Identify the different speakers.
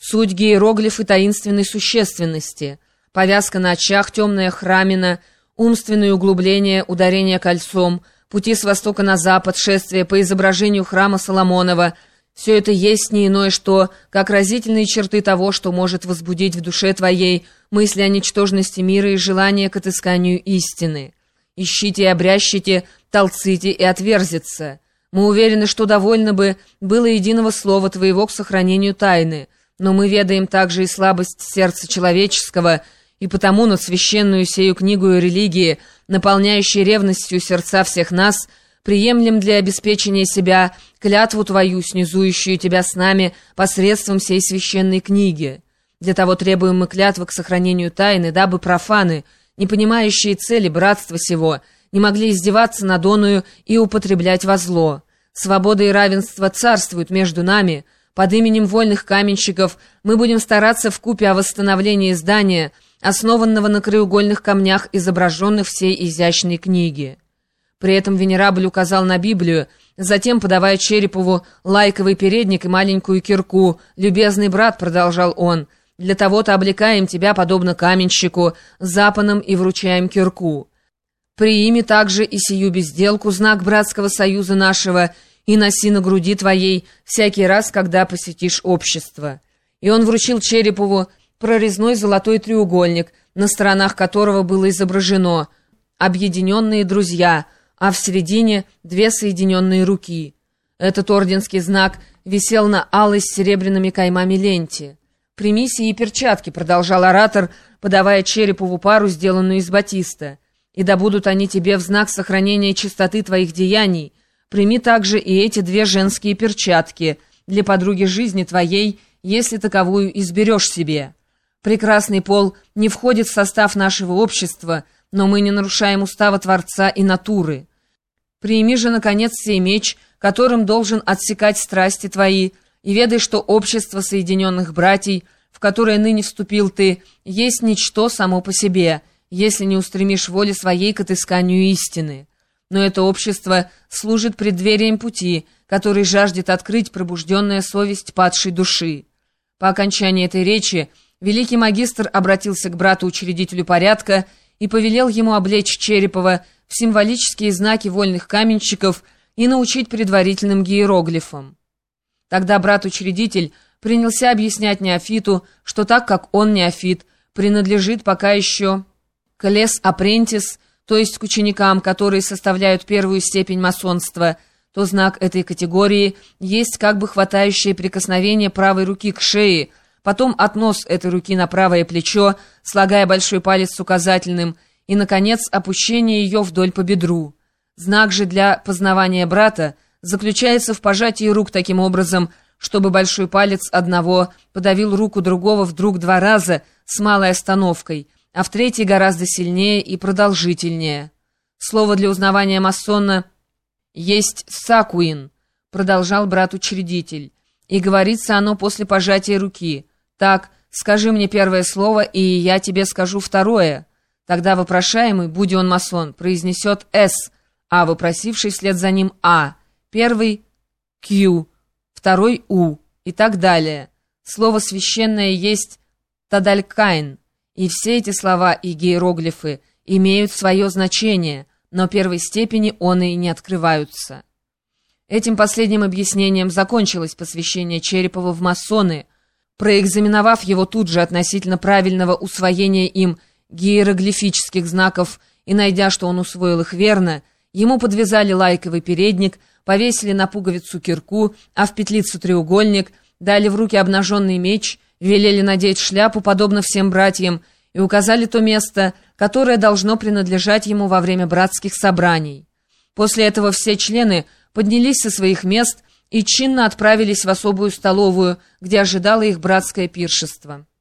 Speaker 1: Суть гиероглифы таинственной существенности. Повязка на очах, темная храмина, умственные углубления, ударение кольцом, пути с востока на запад, шествие по изображению храма Соломонова — все это есть не иное что, как разительные черты того, что может возбудить в душе твоей мысли о ничтожности мира и желание к отысканию истины. Ищите и обрящите, толците и отверзится. Мы уверены, что довольно бы было единого слова твоего к сохранению тайны, но мы ведаем также и слабость сердца человеческого, и потому над священную сею книгу религии, наполняющей ревностью сердца всех нас, приемлем для обеспечения себя клятву твою, снизующую тебя с нами посредством сей священной книги. Для того требуем мы клятвы к сохранению тайны, дабы профаны, не понимающие цели братства сего, не могли издеваться над оною и употреблять во зло. Свобода и равенство царствуют между нами. Под именем вольных каменщиков мы будем стараться вкупе о восстановлении здания, основанного на краеугольных камнях, изображенных в сей изящной книге. При этом венерабль указал на Библию, затем, подавая Черепову лайковый передник и маленькую кирку, «Любезный брат», — продолжал он, — «для того-то облекаем тебя, подобно каменщику, запоном и вручаем кирку. Приими также и сию безделку, знак братского союза нашего, и носи на груди твоей всякий раз, когда посетишь общество». И он вручил Черепову прорезной золотой треугольник, на сторонах которого было изображено «Объединенные друзья», а в середине две соединенные руки. Этот орденский знак висел на алой с серебряными каймами ленте. «Прими сии перчатки», — продолжал оратор, подавая Черепову пару, сделанную из батиста, «и да будут они тебе в знак сохранения чистоты твоих деяний. Прими также и эти две женские перчатки для подруги жизни твоей, если таковую изберешь себе. Прекрасный пол не входит в состав нашего общества, но мы не нарушаем устава Творца и натуры. Прими же, наконец, сей меч, которым должен отсекать страсти твои, и ведай, что общество соединенных братьев, в которое ныне вступил ты, есть ничто само по себе, если не устремишь воли своей к отысканию истины. Но это общество служит преддверием пути, который жаждет открыть пробужденная совесть падшей души». По окончании этой речи великий магистр обратился к брату-учредителю порядка и повелел ему облечь Черепова в символические знаки вольных каменщиков и научить предварительным гиероглифам. Тогда брат-учредитель принялся объяснять неофиту, что так как он, неофит, принадлежит пока еще к лес-апрентис, то есть к ученикам, которые составляют первую степень масонства, то знак этой категории есть как бы хватающее прикосновение правой руки к шее, потом относ этой руки на правое плечо, слагая большой палец с указательным, и, наконец, опущение ее вдоль по бедру. Знак же для познавания брата заключается в пожатии рук таким образом, чтобы большой палец одного подавил руку другого вдруг 2 раза с малой остановкой, а в третий гораздо сильнее и продолжительнее. Слово для узнавания масона есть «сакуин», продолжал брат-учредитель, и говорится оно после пожатия руки. Так, скажи мне первое слово, и я тебе скажу второе. Тогда вопрошаемый, будь он масон, произнесет «С», а вопросивший вслед за ним «А». Первый «Q», второй «У» и так далее. Слово священное есть «Тадалькайн», и все эти слова и гиероглифы имеют свое значение, но первой степени он и не открываются. Этим последним объяснением закончилось посвящение Черепова в масоны. Проэкзаменовав его тут же относительно правильного усвоения им гиероглифических знаков и найдя, что он усвоил их верно, ему подвязали лайковый передник, повесили на пуговицу кирку, а в петлицу треугольник, дали в руки обнаженный меч, велели надеть шляпу, подобно всем братьям, и указали то место, которое должно принадлежать ему во время братских собраний. После этого все члены поднялись со своих мест и чинно отправились в особую столовую, где ожидало их братское пиршество.